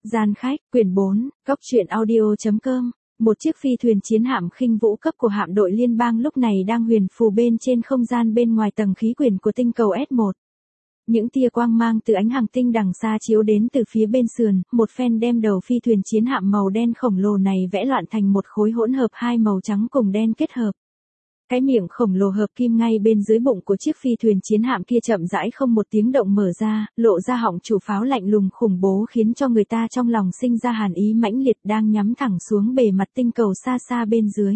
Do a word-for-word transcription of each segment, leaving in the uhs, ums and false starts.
Gian khách, quyển bốn, góc truyện audio.com. Một chiếc phi thuyền chiến hạm khinh vũ cấp của hạm đội liên bang lúc này đang huyền phù bên trên không gian bên ngoài tầng khí quyển của tinh cầu S một. Những tia quang mang từ ánh hành tinh đằng xa chiếu đến từ phía bên sườn, một phen đem đầu phi thuyền chiến hạm màu đen khổng lồ này vẽ loạn thành một khối hỗn hợp hai màu trắng cùng đen kết hợp. Cái miệng khổng lồ hợp kim ngay bên dưới bụng của chiếc phi thuyền chiến hạm kia chậm rãi không một tiếng động mở ra, lộ ra họng chủ pháo lạnh lùng khủng bố khiến cho người ta trong lòng sinh ra hàn ý mãnh liệt đang nhắm thẳng xuống bề mặt tinh cầu xa xa bên dưới.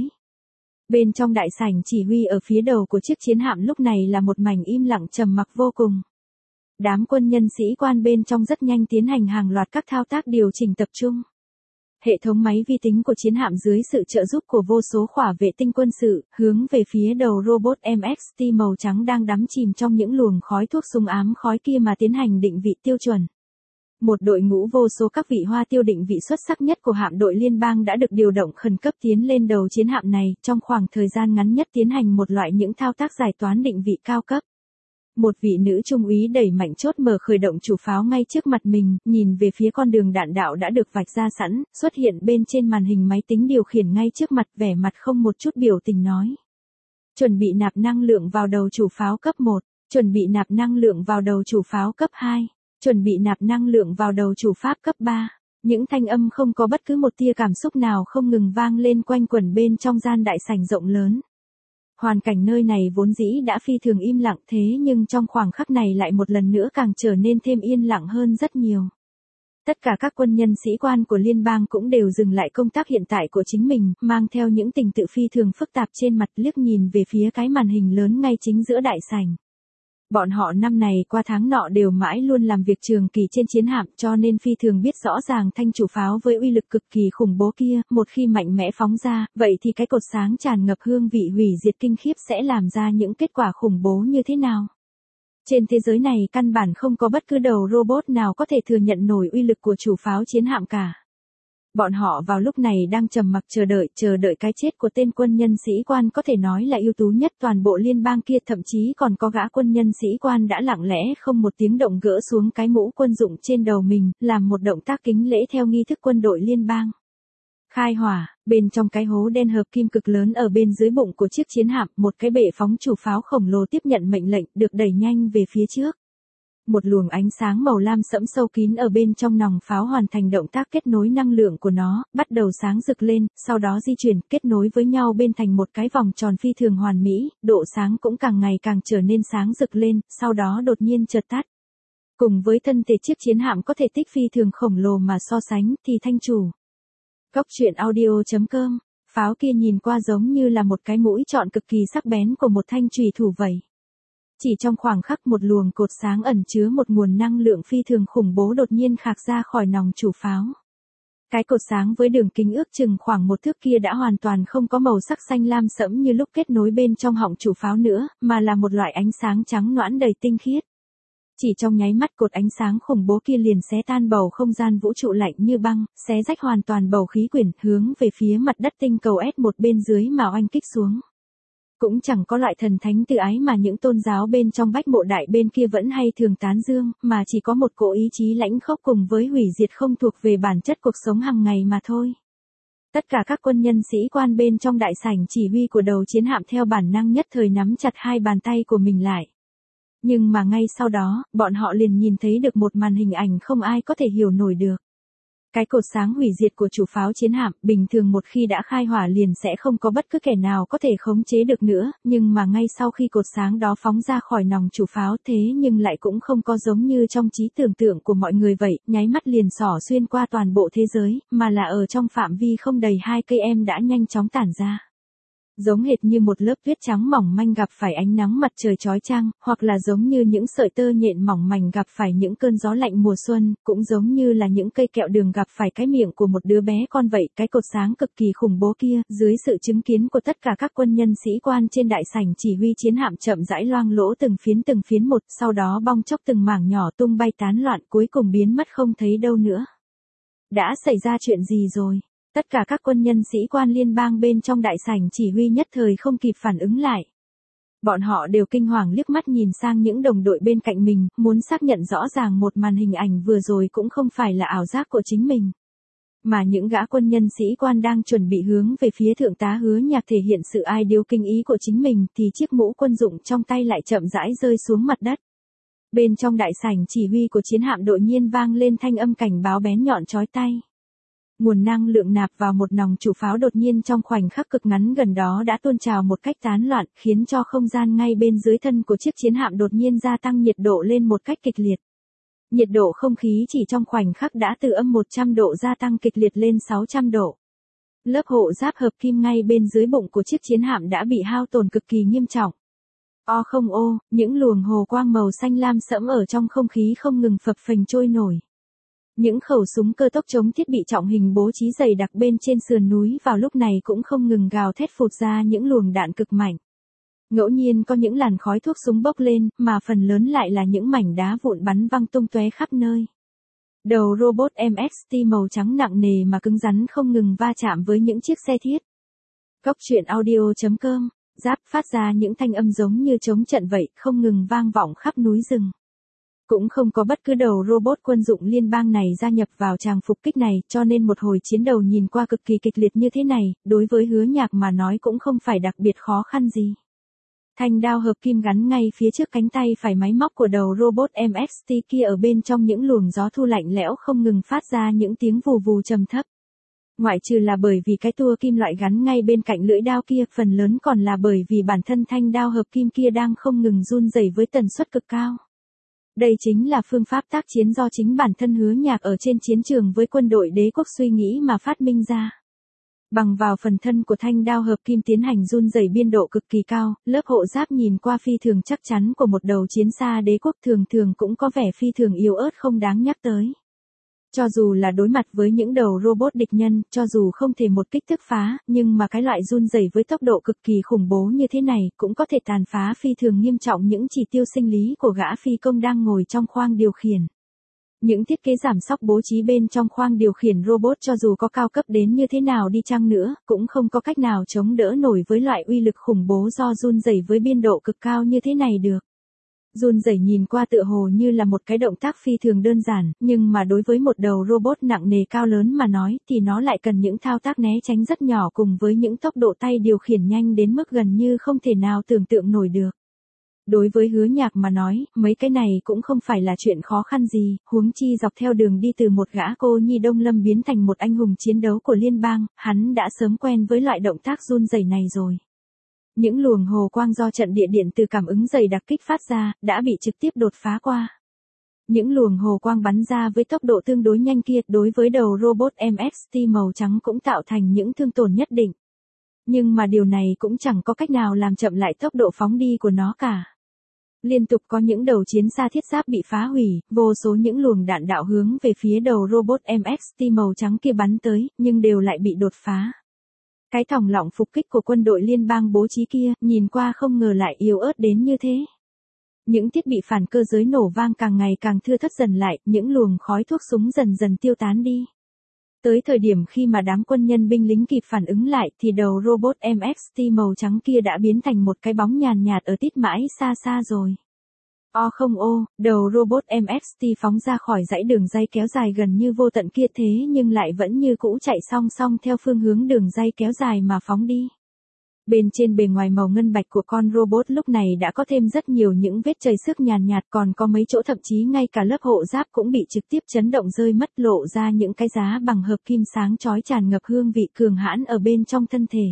Bên trong đại sảnh chỉ huy ở phía đầu của chiếc chiến hạm lúc này là một mảnh im lặng trầm mặc vô cùng. Đám quân nhân sĩ quan bên trong rất nhanh tiến hành hàng loạt các thao tác điều chỉnh tập trung. Hệ thống máy vi tính của chiến hạm dưới sự trợ giúp của vô số khỏa vệ tinh quân sự, hướng về phía đầu robot em ích tê màu trắng đang đắm chìm trong những luồng khói thuốc súng ám khói kia mà tiến hành định vị tiêu chuẩn. Một đội ngũ vô số các vị hoa tiêu định vị xuất sắc nhất của hạm đội liên bang đã được điều động khẩn cấp tiến lên đầu chiến hạm này, trong khoảng thời gian ngắn nhất tiến hành một loại những thao tác giải toán định vị cao cấp. Một vị nữ trung úy đẩy mạnh chốt mở khởi động chủ pháo ngay trước mặt mình, nhìn về phía con đường đạn đạo đã được vạch ra sẵn, xuất hiện bên trên màn hình máy tính điều khiển ngay trước mặt, vẻ mặt không một chút biểu tình nói. Chuẩn bị nạp năng lượng vào đầu chủ pháo cấp một, chuẩn bị nạp năng lượng vào đầu chủ pháo cấp hai, chuẩn bị nạp năng lượng vào đầu chủ pháp cấp ba. Những thanh âm không có bất cứ một tia cảm xúc nào không ngừng vang lên quanh quẩn bên trong gian đại sảnh rộng lớn. Hoàn cảnh nơi này vốn dĩ đã phi thường im lặng thế nhưng trong khoảng khắc này lại một lần nữa càng trở nên thêm yên lặng hơn rất nhiều. Tất cả các quân nhân sĩ quan của liên bang cũng đều dừng lại công tác hiện tại của chính mình, mang theo những tình tự phi thường phức tạp trên mặt liếc nhìn về phía cái màn hình lớn ngay chính giữa đại sảnh. Bọn họ năm này qua tháng nọ đều mãi luôn làm việc trường kỳ trên chiến hạm cho nên phi thường biết rõ ràng thanh chủ pháo với uy lực cực kỳ khủng bố kia, một khi mạnh mẽ phóng ra, vậy thì cái cột sáng tràn ngập hương vị hủy diệt kinh khiếp sẽ làm ra những kết quả khủng bố như thế nào. Trên thế giới này căn bản không có bất cứ đầu robot nào có thể thừa nhận nổi uy lực của chủ pháo chiến hạm cả. Bọn họ vào lúc này đang trầm mặc chờ đợi, chờ đợi cái chết của tên quân nhân sĩ quan có thể nói là ưu tú nhất toàn bộ liên bang kia, thậm chí còn có gã quân nhân sĩ quan đã lặng lẽ không một tiếng động gỡ xuống cái mũ quân dụng trên đầu mình, làm một động tác kính lễ theo nghi thức quân đội liên bang. Khai hỏa, bên trong cái hố đen hợp kim cực lớn ở bên dưới bụng của chiếc chiến hạm, một cái bệ phóng chủ pháo khổng lồ tiếp nhận mệnh lệnh được đẩy nhanh về phía trước. Một luồng ánh sáng màu lam sẫm sâu kín ở bên trong nòng pháo hoàn thành động tác kết nối năng lượng của nó, bắt đầu sáng rực lên, sau đó di chuyển, kết nối với nhau bên thành một cái vòng tròn phi thường hoàn mỹ, độ sáng cũng càng ngày càng trở nên sáng rực lên, sau đó đột nhiên chợt tắt. Cùng với thân thể chiếc chiến hạm có thể tích phi thường khổng lồ mà so sánh thì thanh chủ. Góc truyện audio.com, pháo kia nhìn qua giống như là một cái mũi nhọn cực kỳ sắc bén của một thanh chùy thủ vậy. Chỉ trong khoảng khắc một luồng cột sáng ẩn chứa một nguồn năng lượng phi thường khủng bố đột nhiên khạc ra khỏi nòng chủ pháo. Cái cột sáng với đường kính ước chừng khoảng một thước kia đã hoàn toàn không có màu sắc xanh lam sẫm như lúc kết nối bên trong họng chủ pháo nữa, mà là một loại ánh sáng trắng nõn đầy tinh khiết. Chỉ trong nháy mắt cột ánh sáng khủng bố kia liền xé tan bầu không gian vũ trụ lạnh như băng, xé rách hoàn toàn bầu khí quyển, hướng về phía mặt đất tinh cầu S một bên dưới mà oanh kích xuống. Cũng chẳng có loại thần thánh tự ái mà những tôn giáo bên trong bách mộ đại bên kia vẫn hay thường tán dương, mà chỉ có một cỗ ý chí lãnh khốc cùng với hủy diệt không thuộc về bản chất cuộc sống hàng ngày mà thôi. Tất cả các quân nhân sĩ quan bên trong đại sảnh chỉ huy của đầu chiến hạm theo bản năng nhất thời nắm chặt hai bàn tay của mình lại. Nhưng mà ngay sau đó, bọn họ liền nhìn thấy được một màn hình ảnh không ai có thể hiểu nổi được. Cái cột sáng hủy diệt của chủ pháo chiến hạm, bình thường một khi đã khai hỏa liền sẽ không có bất cứ kẻ nào có thể khống chế được nữa, nhưng mà ngay sau khi cột sáng đó phóng ra khỏi nòng chủ pháo thế nhưng lại cũng không có giống như trong trí tưởng tượng của mọi người vậy, nháy mắt liền xỏ xuyên qua toàn bộ thế giới, mà là ở trong phạm vi không đầy hai cây em đã nhanh chóng tản ra. Giống hệt như một lớp tuyết trắng mỏng manh gặp phải ánh nắng mặt trời chói chang, hoặc là giống như những sợi tơ nhện mỏng mảnh gặp phải những cơn gió lạnh mùa xuân, cũng giống như là những cây kẹo đường gặp phải cái miệng của một đứa bé con vậy. Cái cột sáng cực kỳ khủng bố kia, dưới sự chứng kiến của tất cả các quân nhân sĩ quan trên đại sảnh chỉ huy chiến hạm chậm rãi loang lỗ từng phiến từng phiến một, sau đó bong chóc từng mảng nhỏ tung bay tán loạn cuối cùng biến mất không thấy đâu nữa. Đã xảy ra chuyện gì rồi? Tất cả các quân nhân sĩ quan liên bang bên trong đại sảnh chỉ huy nhất thời không kịp phản ứng lại. Bọn họ đều kinh hoàng liếc mắt nhìn sang những đồng đội bên cạnh mình, muốn xác nhận rõ ràng một màn hình ảnh vừa rồi cũng không phải là ảo giác của chính mình. Mà những gã quân nhân sĩ quan đang chuẩn bị hướng về phía thượng tá Hứa Nhạc thể hiện sự ai điếu kinh ý của chính mình thì chiếc mũ quân dụng trong tay lại chậm rãi rơi xuống mặt đất. Bên trong đại sảnh chỉ huy của chiến hạm đột nhiên vang lên thanh âm cảnh báo bén nhọn chói tai. Nguồn năng lượng nạp vào một nòng chủ pháo đột nhiên trong khoảnh khắc cực ngắn gần đó đã tuôn trào một cách tán loạn, khiến cho không gian ngay bên dưới thân của chiếc chiến hạm đột nhiên gia tăng nhiệt độ lên một cách kịch liệt. Nhiệt độ không khí chỉ trong khoảnh khắc đã từ âm một trăm độ gia tăng kịch liệt lên sáu trăm độ. Lớp hộ giáp hợp kim ngay bên dưới bụng của chiếc chiến hạm đã bị hao tổn cực kỳ nghiêm trọng. O không ô, những luồng hồ quang màu xanh lam sẫm ở trong không khí không ngừng phập phềnh trôi nổi. Những khẩu súng cơ tốc chống thiết bị trọng hình bố trí dày đặc bên trên sườn núi vào lúc này cũng không ngừng gào thét phụt ra những luồng đạn cực mạnh. Ngẫu nhiên có những làn khói thuốc súng bốc lên, mà phần lớn lại là những mảnh đá vụn bắn văng tung tóe khắp nơi. Đầu robot em ét tê màu trắng nặng nề mà cứng rắn không ngừng va chạm với những chiếc xe thiết. Góc truyện audio chấm com, giáp phát ra những thanh âm giống như trống trận vậy, không ngừng vang vọng khắp núi rừng. Cũng không có bất cứ đầu robot quân dụng liên bang này gia nhập vào tràng phục kích này, cho nên một hồi chiến đầu nhìn qua cực kỳ kịch liệt như thế này, đối với Hứa Nhạc mà nói cũng không phải đặc biệt khó khăn gì. Thanh đao hợp kim gắn ngay phía trước cánh tay phải máy móc của đầu robot em ét tê kia ở bên trong những luồng gió thu lạnh lẽo không ngừng phát ra những tiếng vù vù trầm thấp. Ngoại trừ là bởi vì cái tua kim loại gắn ngay bên cạnh lưỡi đao kia, phần lớn còn là bởi vì bản thân thanh đao hợp kim kia đang không ngừng run rẩy với tần suất cực cao. Đây chính là phương pháp tác chiến do chính bản thân Hứa Nhạc ở trên chiến trường với quân đội đế quốc suy nghĩ mà phát minh ra. Bằng vào phần thân của thanh đao hợp kim tiến hành run rẩy biên độ cực kỳ cao, lớp hộ giáp nhìn qua phi thường chắc chắn của một đầu chiến xa đế quốc thường thường cũng có vẻ phi thường yếu ớt không đáng nhắc tới. Cho dù là đối mặt với những đầu robot địch nhân, cho dù không thể một kích thức phá, nhưng mà cái loại run rẩy với tốc độ cực kỳ khủng bố như thế này cũng có thể tàn phá phi thường nghiêm trọng những chỉ tiêu sinh lý của gã phi công đang ngồi trong khoang điều khiển. Những thiết kế giảm xóc bố trí bên trong khoang điều khiển robot cho dù có cao cấp đến như thế nào đi chăng nữa, cũng không có cách nào chống đỡ nổi với loại uy lực khủng bố do run rẩy với biên độ cực cao như thế này được. Run rẩy nhìn qua tựa hồ như là một cái động tác phi thường đơn giản, nhưng mà đối với một đầu robot nặng nề cao lớn mà nói thì nó lại cần những thao tác né tránh rất nhỏ cùng với những tốc độ tay điều khiển nhanh đến mức gần như không thể nào tưởng tượng nổi được. Đối với Hứa Nhạc mà nói, mấy cái này cũng không phải là chuyện khó khăn gì, huống chi dọc theo đường đi từ một gã cô nhi Đông Lâm biến thành một anh hùng chiến đấu của liên bang, hắn đã sớm quen với loại động tác run rẩy này rồi. Những luồng hồ quang do trận địa điện từ cảm ứng dày đặc kích phát ra, đã bị trực tiếp đột phá qua. Những luồng hồ quang bắn ra với tốc độ tương đối nhanh kia đối với đầu robot em ét tê màu trắng cũng tạo thành những thương tổn nhất định. Nhưng mà điều này cũng chẳng có cách nào làm chậm lại tốc độ phóng đi của nó cả. Liên tục có những đầu chiến xa thiết giáp bị phá hủy, vô số những luồng đạn đạo hướng về phía đầu robot em ét tê màu trắng kia bắn tới, nhưng đều lại bị đột phá. Cái thòng lọng phục kích của quân đội liên bang bố trí kia, nhìn qua không ngờ lại yếu ớt đến như thế. Những thiết bị phản cơ giới nổ vang càng ngày càng thưa thớt dần lại, những luồng khói thuốc súng dần dần tiêu tán đi. Tới thời điểm khi mà đám quân nhân binh lính kịp phản ứng lại thì đầu robot em ét tê màu trắng kia đã biến thành một cái bóng nhàn nhạt ở tít mãi xa xa rồi. O không ô, đầu robot em ét tê phóng ra khỏi dãy đường ray kéo dài gần như vô tận kia thế nhưng lại vẫn như cũ chạy song song theo phương hướng đường ray kéo dài mà phóng đi. Bên trên bề ngoài màu ngân bạch của con robot lúc này đã có thêm rất nhiều những vết chảy xước nhàn nhạt, còn có mấy chỗ thậm chí ngay cả lớp hộ giáp cũng bị trực tiếp chấn động rơi mất, lộ ra những cái giá bằng hợp kim sáng chói tràn ngập hương vị cường hãn ở bên trong thân thể.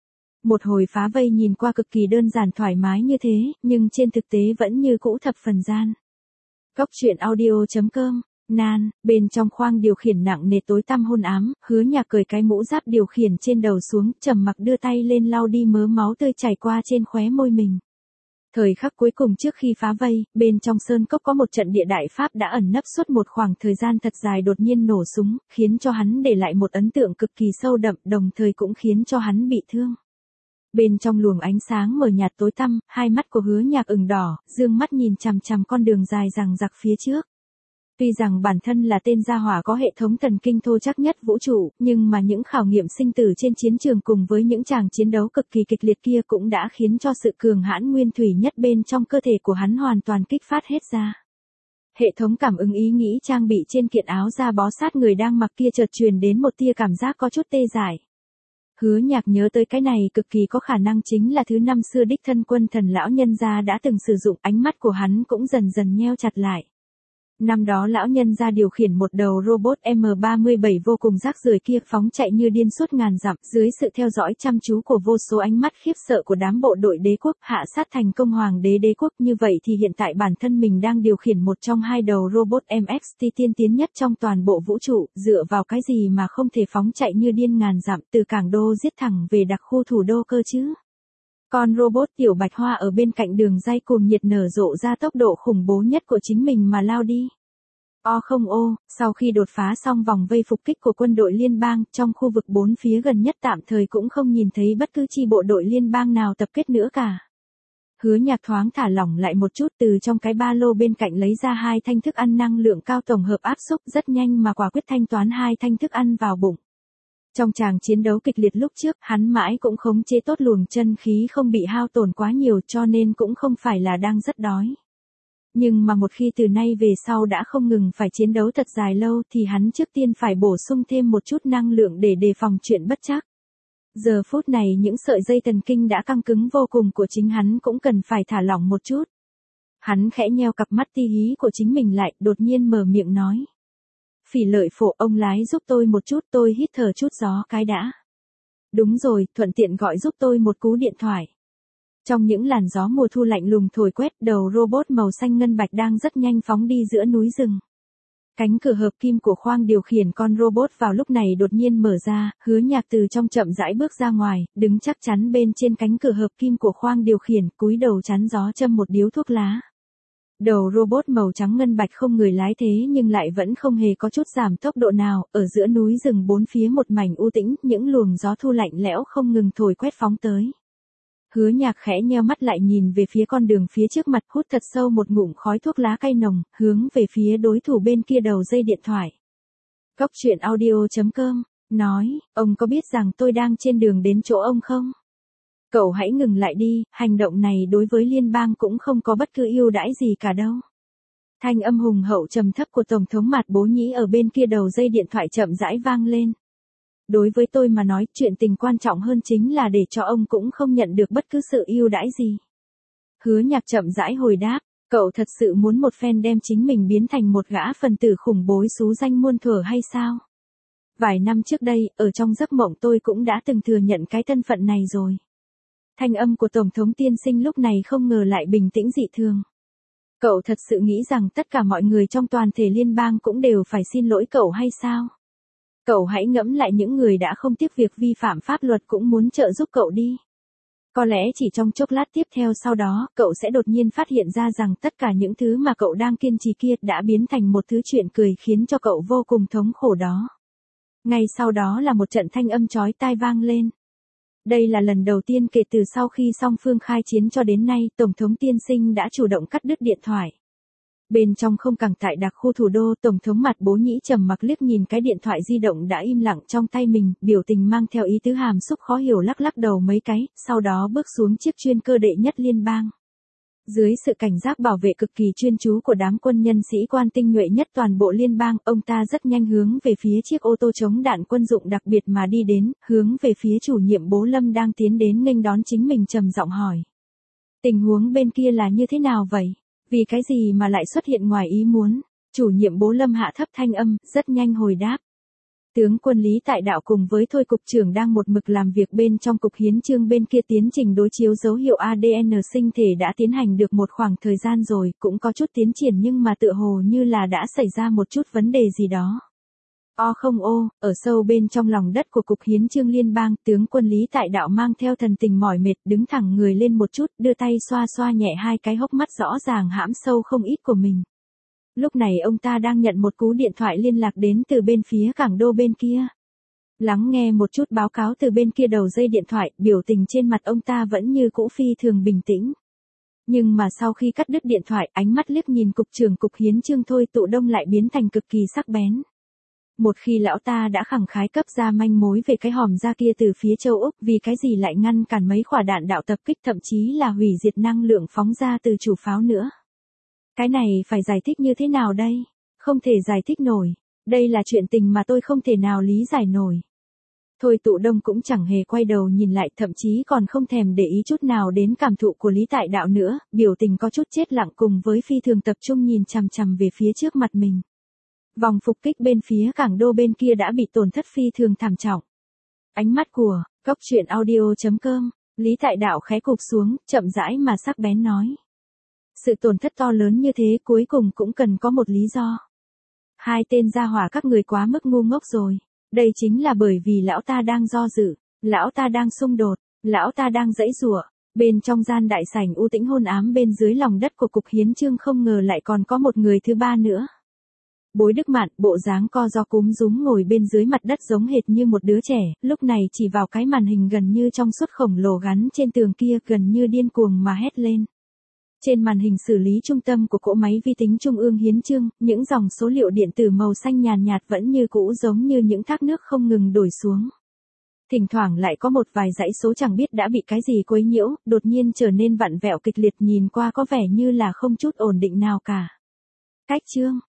Một hồi phá vây nhìn qua cực kỳ đơn giản thoải mái như thế, nhưng trên thực tế vẫn như cũ thập phần gian. Góc truyện audio chấm com, nan, bên trong khoang điều khiển nặng nề tối tăm hôn ám, Hứa Nhạc cởi cái mũ giáp điều khiển trên đầu xuống, trầm mặc đưa tay lên lau đi mớ máu tươi chảy qua trên khóe môi mình. Thời khắc cuối cùng trước khi phá vây, bên trong sơn cốc có một trận địa đại pháp đã ẩn nấp suốt một khoảng thời gian thật dài đột nhiên nổ súng, khiến cho hắn để lại một ấn tượng cực kỳ sâu đậm, đồng thời cũng khiến cho hắn bị thương. Bên trong luồng ánh sáng mờ nhạt tối tăm, hai mắt của Hứa Nhạc ửng đỏ, dương mắt nhìn chằm chằm con đường dài dằng dặc phía trước. Tuy rằng bản thân là tên gia hỏa có hệ thống thần kinh thô chắc nhất vũ trụ, nhưng mà những khảo nghiệm sinh tử trên chiến trường cùng với những tràng chiến đấu cực kỳ kịch liệt kia cũng đã khiến cho sự cường hãn nguyên thủy nhất bên trong cơ thể của hắn hoàn toàn kích phát hết ra. Hệ thống cảm ứng ý nghĩ trang bị trên kiện áo da bó sát người đang mặc kia chợt truyền đến một tia cảm giác có chút tê dại. Hứa Nhạc nhớ tới cái này cực kỳ có khả năng chính là thứ năm xưa đích thân quân thần lão nhân gia đã từng sử dụng, ánh mắt của hắn cũng dần dần nheo chặt lại. Năm đó lão nhân gia điều khiển một đầu robot M ba mươi bảy vô cùng rác rưởi kia phóng chạy như điên suốt ngàn dặm, dưới sự theo dõi chăm chú của vô số ánh mắt khiếp sợ của đám bộ đội đế quốc, hạ sát thành công hoàng đế đế quốc. Như vậy thì hiện tại bản thân mình đang điều khiển một trong hai đầu robot M X T tiên tiến nhất trong toàn bộ vũ trụ, dựa vào cái gì mà không thể phóng chạy như điên ngàn dặm từ cảng đô giết thẳng về đặc khu thủ đô cơ chứ. Con robot tiểu bạch hoa ở bên cạnh đường ray cuồng nhiệt nở rộ ra tốc độ khủng bố nhất của chính mình mà lao đi. O không ô, sau khi đột phá xong vòng vây phục kích của quân đội liên bang, trong khu vực bốn phía gần nhất tạm thời cũng không nhìn thấy bất cứ chi bộ đội liên bang nào tập kết nữa cả. Hứa Nhạc thoáng thả lỏng lại một chút, từ trong cái ba lô bên cạnh lấy ra hai thanh thức ăn năng lượng cao tổng hợp áp xúc, rất nhanh mà quả quyết thanh toán hai thanh thức ăn vào bụng. Trong tràng chiến đấu kịch liệt lúc trước, hắn mãi cũng khống chế tốt luồng chân khí không bị hao tổn quá nhiều, cho nên cũng không phải là đang rất đói. Nhưng mà một khi từ nay về sau đã không ngừng phải chiến đấu thật dài lâu thì hắn trước tiên phải bổ sung thêm một chút năng lượng để đề phòng chuyện bất trắc. Giờ phút này những sợi dây thần kinh đã căng cứng vô cùng của chính hắn cũng cần phải thả lỏng một chút. Hắn khẽ nheo cặp mắt ti hí của chính mình lại, đột nhiên mở miệng nói. Phỉ Lợi Phổ, ông lái giúp tôi một chút, tôi hít thở chút gió cái đã. Đúng rồi, thuận tiện gọi giúp tôi một cú điện thoại. Trong những làn gió mùa thu lạnh lùng thổi quét, đầu robot màu xanh ngân bạch đang rất nhanh phóng đi giữa núi rừng. Cánh cửa hợp kim của khoang điều khiển con robot vào lúc này đột nhiên mở ra, Hứa Nhạc từ trong chậm rãi bước ra ngoài, đứng chắc chắn bên trên cánh cửa hợp kim của khoang điều khiển, cúi đầu chắn gió châm một điếu thuốc lá. Đầu robot màu trắng ngân bạch không người lái thế nhưng lại vẫn không hề có chút giảm tốc độ nào, ở giữa núi rừng bốn phía một mảnh u tĩnh, những luồng gió thu lạnh lẽo không ngừng thổi quét phóng tới. Hứa Nhạc khẽ nheo mắt lại nhìn về phía con đường phía trước mặt, hút thật sâu một ngụm khói thuốc lá cay nồng, hướng về phía đối thủ bên kia đầu dây điện thoại. Cốc truyện audio chấm com, nói, ông có biết rằng tôi đang trên đường đến chỗ ông không? Cậu hãy ngừng lại đi, hành động này đối với liên bang cũng không có bất cứ ưu đãi gì cả đâu. Thanh âm hùng hậu trầm thấp của Tổng thống Mạt Bố Nhĩ ở bên kia đầu dây điện thoại chậm rãi vang lên. Đối với tôi mà nói, chuyện tình quan trọng hơn chính là để cho ông cũng không nhận được bất cứ sự ưu đãi gì. Hứa Nhạc chậm rãi hồi đáp, cậu thật sự muốn một phen đem chính mình biến thành một gã phần tử khủng bố xú danh muôn thuở hay sao? Vài năm trước đây, ở trong giấc mộng tôi cũng đã từng thừa nhận cái thân phận này rồi. Thanh âm của Tổng thống tiên sinh lúc này không ngờ lại bình tĩnh dị thường. Cậu thật sự nghĩ rằng tất cả mọi người trong toàn thể liên bang cũng đều phải xin lỗi cậu hay sao? Cậu hãy ngẫm lại những người đã không tiếc việc vi phạm pháp luật cũng muốn trợ giúp cậu đi. Có lẽ chỉ trong chốc lát tiếp theo sau đó, cậu sẽ đột nhiên phát hiện ra rằng tất cả những thứ mà cậu đang kiên trì kia đã biến thành một thứ chuyện cười khiến cho cậu vô cùng thống khổ đó. Ngay sau đó là một trận thanh âm chói tai vang lên. Đây là lần đầu tiên kể từ sau khi song phương khai chiến cho đến nay, Tổng thống tiên sinh đã chủ động cắt đứt điện thoại. Bên trong không cảng tại đặc khu thủ đô, Tổng thống Mạt Bố Nhĩ trầm mặc liếc nhìn cái điện thoại di động đã im lặng trong tay mình, biểu tình mang theo ý tứ hàm xúc khó hiểu lắc lắc đầu mấy cái, sau đó bước xuống chiếc chuyên cơ đệ nhất liên bang. Dưới sự cảnh giác bảo vệ cực kỳ chuyên chú của đám quân nhân sĩ quan tinh nhuệ nhất toàn bộ liên bang, ông ta rất nhanh hướng về phía chiếc ô tô chống đạn quân dụng đặc biệt mà đi đến, hướng về phía chủ nhiệm Bố Lâm đang tiến đến nghênh đón chính mình trầm giọng hỏi. Tình huống bên kia là như thế nào vậy? Vì cái gì mà lại xuất hiện ngoài ý muốn? Chủ nhiệm Bố Lâm hạ thấp thanh âm, rất nhanh hồi đáp. Tướng quân Lý Tại Đạo cùng với Thôi cục trưởng đang một mực làm việc bên trong cục hiến chương bên kia, tiến trình đối chiếu dấu hiệu a đê en sinh thể đã tiến hành được một khoảng thời gian rồi, cũng có chút tiến triển nhưng mà tựa hồ như là đã xảy ra một chút vấn đề gì đó. O không ô, ở sâu bên trong lòng đất của cục hiến chương liên bang, tướng quân Lý Tại Đạo mang theo thần tình mỏi mệt, đứng thẳng người lên một chút, đưa tay xoa xoa nhẹ hai cái hốc mắt rõ ràng hãm sâu không ít của mình. Lúc này ông ta đang nhận một cú điện thoại liên lạc đến từ bên phía cảng đô bên kia. Lắng nghe một chút báo cáo từ bên kia đầu dây điện thoại, biểu tình trên mặt ông ta vẫn như cũ phi thường bình tĩnh. Nhưng mà sau khi cắt đứt điện thoại, ánh mắt liếc nhìn cục trưởng cục hiến chương Thôi Tụ Đông lại biến thành cực kỳ sắc bén. Một khi lão ta đã khẳng khái cấp ra manh mối về cái hòm da kia từ phía châu Úc, vì cái gì lại ngăn cản mấy quả đạn đạo tập kích, thậm chí là hủy diệt năng lượng phóng ra từ chủ pháo nữa. Cái này phải giải thích như thế nào đây? Không thể giải thích nổi. Đây là chuyện tình mà tôi không thể nào lý giải nổi. Thôi Tụ Đông cũng chẳng hề quay đầu nhìn lại, thậm chí còn không thèm để ý chút nào đến cảm thụ của Lý Tại Đạo nữa, biểu tình có chút chết lặng cùng với phi thường tập trung nhìn chằm chằm về phía trước mặt mình. Vòng phục kích bên phía Cảng Đô bên kia đã bị tổn thất phi thường thảm trọng. Ánh mắt của Cốc Truyện Audio chấm com, Lý Tại Đạo khẽ cụp xuống, chậm rãi mà sắc bén nói. Sự tổn thất to lớn như thế cuối cùng cũng cần có một lý do. Hai tên gia hỏa các người quá mức ngu ngốc rồi. Đây chính là bởi vì lão ta đang do dự, lão ta đang xung đột, lão ta đang giãy giụa. Bên trong gian đại sảnh u tĩnh hôn ám bên dưới lòng đất của cục hiến chương không ngờ lại còn có một người thứ ba nữa. Bối Đức Mạn, bộ dáng co ro cúm rúm ngồi bên dưới mặt đất giống hệt như một đứa trẻ, lúc này chỉ vào cái màn hình gần như trong suốt khổng lồ gắn trên tường kia, gần như điên cuồng mà hét lên. Trên màn hình xử lý trung tâm của cỗ máy vi tính trung ương hiến chương, những dòng số liệu điện tử màu xanh nhàn nhạt vẫn như cũ giống như những thác nước không ngừng đổ xuống. Thỉnh thoảng lại có một vài dãy số chẳng biết đã bị cái gì quấy nhiễu, đột nhiên trở nên vặn vẹo kịch liệt, nhìn qua có vẻ như là không chút ổn định nào cả. Cách chương